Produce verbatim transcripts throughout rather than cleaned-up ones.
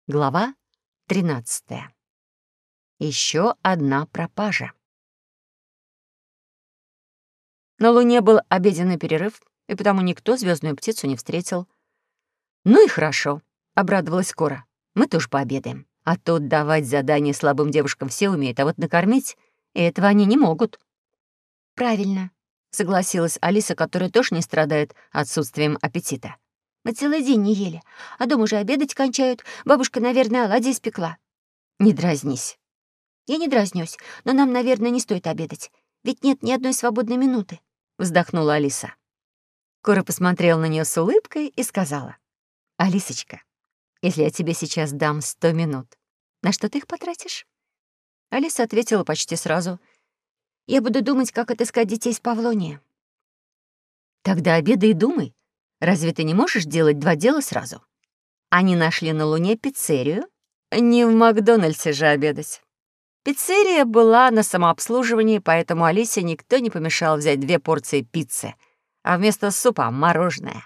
Глава тринадцатая. Еще одна пропажа. На Луне был обеденный перерыв, и потому никто звездную птицу не встретил. «Ну и хорошо», — обрадовалась Кора. «Мы тоже пообедаем. А то давать задания слабым девушкам все умеют, а вот накормить этого они не могут». «Правильно», — согласилась Алиса, которая тоже не страдает отсутствием аппетита. «Мы целый день не ели, а дома уже обедать кончают. Бабушка, наверное, оладьи испекла». «Не дразнись». «Я не дразнюсь, но нам, наверное, не стоит обедать. Ведь нет ни одной свободной минуты», — вздохнула Алиса. Кора посмотрела на нее с улыбкой и сказала: «Алисочка, если я тебе сейчас дам сто минут, на что ты их потратишь?» Алиса ответила почти сразу: «Я буду думать, как отыскать детей с Павлония». «Тогда обедай и думай. Разве ты не можешь делать два дела сразу?» Они нашли на Луне пиццерию. Не в Макдональдсе же обедать. Пиццерия была на самообслуживании, поэтому Алисе никто не помешал взять две порции пиццы, а вместо супа — мороженое.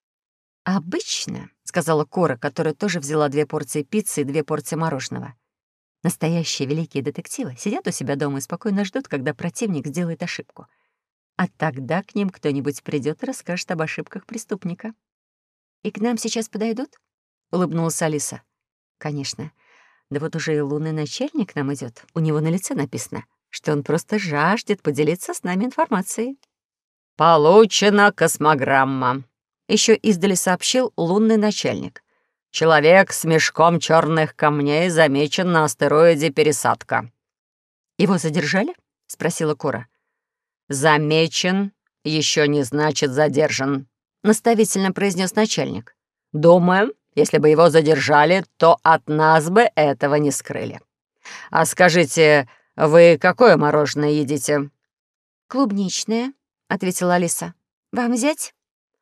«Обычно», — сказала Кора, которая тоже взяла две порции пиццы и две порции мороженого, «настоящие великие детективы сидят у себя дома и спокойно ждут, когда противник сделает ошибку. А тогда к ним кто-нибудь придет и расскажет об ошибках преступника». «И к нам сейчас подойдут?» — улыбнулась Алиса. «Конечно. Да вот уже и лунный начальник к нам идет. У него на лице написано, что он просто жаждет поделиться с нами информацией». «Получена космограмма», — еще издали сообщил лунный начальник. «Человек с мешком черных камней замечен на астероиде Пересадка». «Его задержали?» — спросила Кора. «Замечен еще не значит задержан», — наставительно произнес начальник. «Думаю, если бы его задержали, то от нас бы этого не скрыли. А скажите, вы какое мороженое едите?» «Клубничное», — ответила Алиса. «Вам взять?»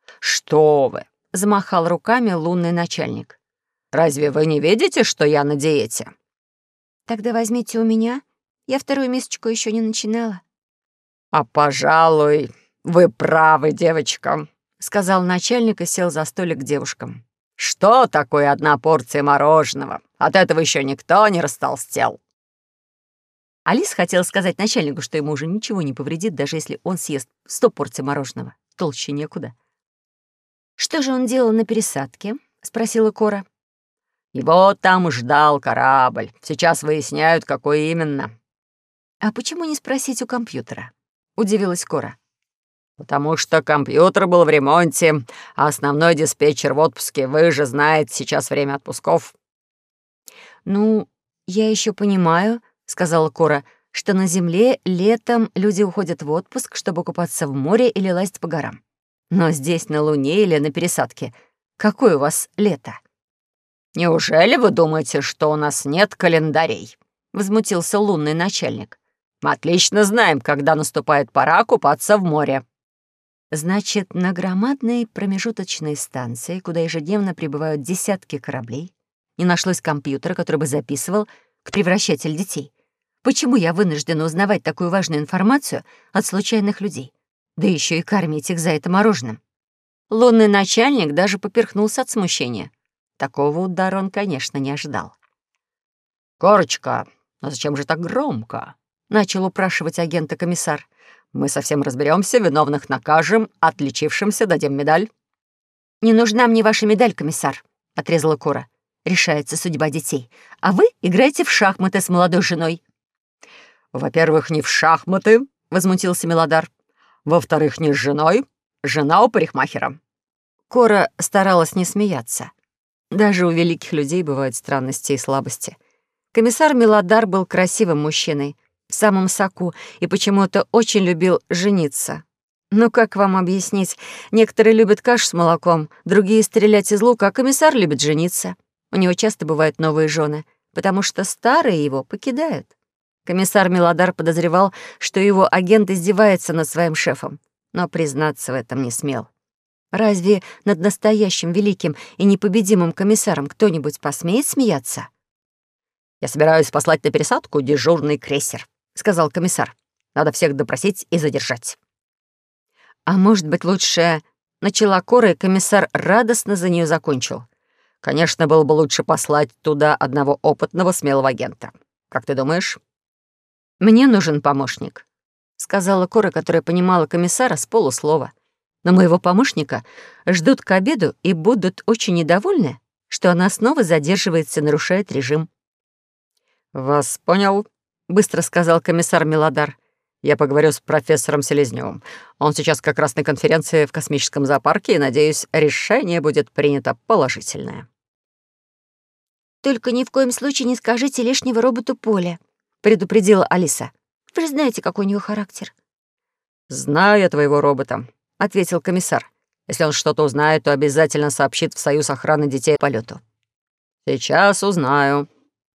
«Что вы!» — замахал руками лунный начальник. «Разве вы не видите, что я на диете?» «Тогда возьмите у меня. Я вторую мисочку еще не начинала». «А, пожалуй, вы правы, девочка», — сказал начальник и сел за столик к девушкам. «Что такое одна порция мороженого? От этого еще никто не растолстел». Алиса хотела сказать начальнику, что ему уже ничего не повредит, даже если он съест сто порций мороженого. Толще некуда. «Что же он делал на пересадке?» — спросила Кора. «Его там ждал корабль. Сейчас выясняют, какой именно». «А почему не спросить у компьютера?» — удивилась Кора. «Потому что компьютер был в ремонте, а основной диспетчер в отпуске. Вы же знаете, сейчас время отпусков». «Ну, я еще понимаю», — сказала Кора, «что на Земле летом люди уходят в отпуск, чтобы купаться в море или лазить по горам. Но здесь, на Луне или на пересадке, какое у вас лето?» «Неужели вы думаете, что у нас нет календарей?» — возмутился лунный начальник. «Мы отлично знаем, когда наступает пора купаться в море». «Значит, на громадной промежуточной станции, куда ежедневно прибывают десятки кораблей, не нашлось компьютера, который бы записывал превращатель детей. Почему я вынуждена узнавать такую важную информацию от случайных людей? Да еще и кормить их за это мороженым». Лунный начальник даже поперхнулся от смущения. Такого удара он, конечно, не ожидал. «Корочка, а зачем же так громко?» — начал упрашивать агента комиссар. «Мы совсем разберемся, виновных накажем, отличившимся дадим медаль». «Не нужна мне ваша медаль, комиссар», — отрезала Кора. «Решается судьба детей, а вы играете в шахматы с молодой женой». «Во-первых, не в шахматы», — возмутился Мелодар. «Во-вторых, не с женой. Жена у парикмахера». Кора старалась не смеяться. Даже у великих людей бывают странности и слабости. Комиссар Мелодар был красивым мужчиной, в самом соку, и почему-то очень любил жениться. Ну, как вам объяснить? Некоторые любят кашу с молоком, другие — стрелять из лука, а комиссар любит жениться. У него часто бывают новые жены, потому что старые его покидают. Комиссар Мелодар подозревал, что его агент издевается над своим шефом, но признаться в этом не смел. Разве над настоящим великим и непобедимым комиссаром кто-нибудь посмеет смеяться? «Я собираюсь послать на пересадку дежурный крейсер», — сказал комиссар. «Надо всех допросить и задержать». «А может быть, лучше...» — начала Кора, и комиссар радостно за нее закончил. Конечно, было бы лучше послать туда одного опытного, смелого агента. Как ты думаешь?» «Мне нужен помощник», — сказала Кора, которая понимала комиссара с полуслова. «Но моего помощника ждут к обеду и будут очень недовольны, что она снова задерживается и нарушает режим». «Вас понял», — быстро сказал комиссар Мелодар. «Я поговорю с профессором Селезнёвым. Он сейчас как раз на конференции в космическом зоопарке, и, надеюсь, решение будет принято положительное». «Только ни в коем случае не скажите лишнего роботу Поле», — предупредила Алиса. «Вы же знаете, какой у него характер». «Знаю я твоего робота», — ответил комиссар. «Если он что-то узнает, то обязательно сообщит в Союз охраны детей по полету». «Сейчас узнаю»,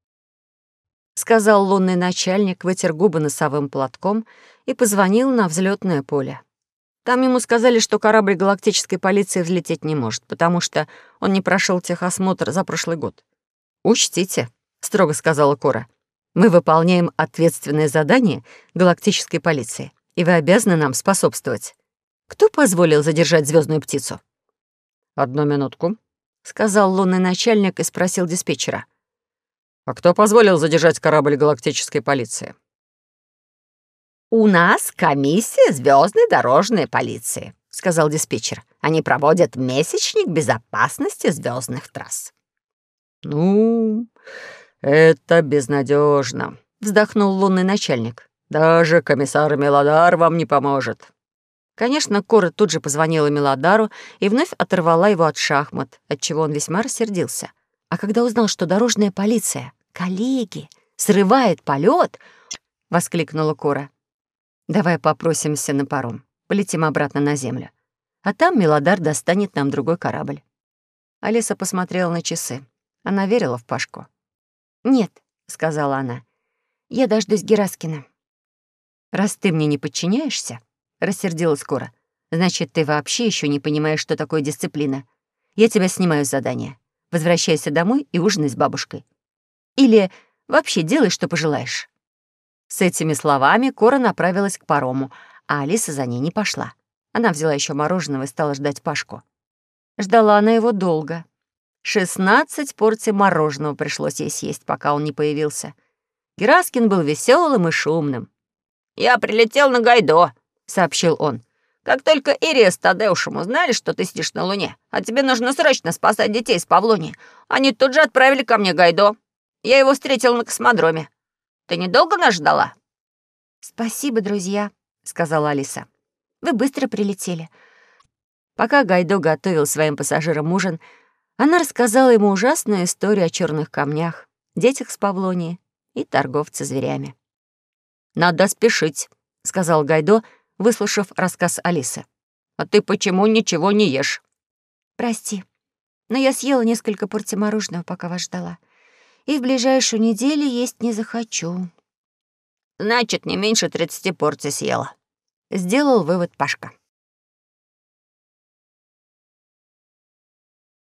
— сказал лунный начальник, вытер губы носовым платком и позвонил на взлетное поле. Там ему сказали, что корабль галактической полиции взлететь не может, потому что он не прошел техосмотр за прошлый год. «Учтите», — строго сказала Кора, «мы выполняем ответственное задание галактической полиции, и вы обязаны нам способствовать. Кто позволил задержать звездную птицу?» «Одну минутку», — сказал лунный начальник и спросил диспетчера. «А кто позволил задержать корабль галактической полиции?» «У нас комиссия звездной дорожной полиции», — сказал диспетчер. «Они проводят месячник безопасности звездных трасс». «Ну, это безнадежно, вздохнул лунный начальник. «Даже комиссар Мелодар вам не поможет». Конечно, Кора тут же позвонила Мелодару и вновь оторвала его от шахмат, отчего он весьма рассердился. А когда узнал, что дорожная полиция, коллеги, срывает полет, воскликнула Кора. «Давай попросимся на паром, полетим обратно на землю. А там Мелодар достанет нам другой корабль». Алиса посмотрела на часы. Она верила в Пашку. «Нет», — сказала она, — «я дождусь Гераскина». «Раз ты мне не подчиняешься», — рассердилась Кора, «значит, ты вообще еще не понимаешь, что такое дисциплина. Я тебя снимаю с задания. Возвращайся домой и ужинай с бабушкой. Или вообще делай, что пожелаешь». С этими словами Кора направилась к парому, а Алиса за ней не пошла. Она взяла еще мороженого и стала ждать Пашку. Ждала она его долго. Шестнадцать порций мороженого пришлось ей съесть, пока он не появился. Гераскин был веселым и шумным. «Я прилетел на Гайдо», — сообщил он. «Как только Ирия с Тадеушем узнали, что ты сидишь на Луне, а тебе нужно срочно спасать детей с Павлонии, они тут же отправили ко мне Гайдо. Я его встретил на космодроме. Ты недолго нас ждала?» «Спасибо, друзья», — сказала Алиса. «Вы быстро прилетели». Пока Гайдо готовил своим пассажирам ужин, она рассказала ему ужасную историю о черных камнях, детях с Павлонии и торговце зверями. «Надо спешить», — сказал Гайдо, выслушав рассказ Алисы. «А ты почему ничего не ешь?» «Прости, но я съела несколько порций мороженого, пока вас ждала, и в ближайшую неделю есть не захочу». «Значит, не меньше тридцати порций съела», — сделал вывод Пашка.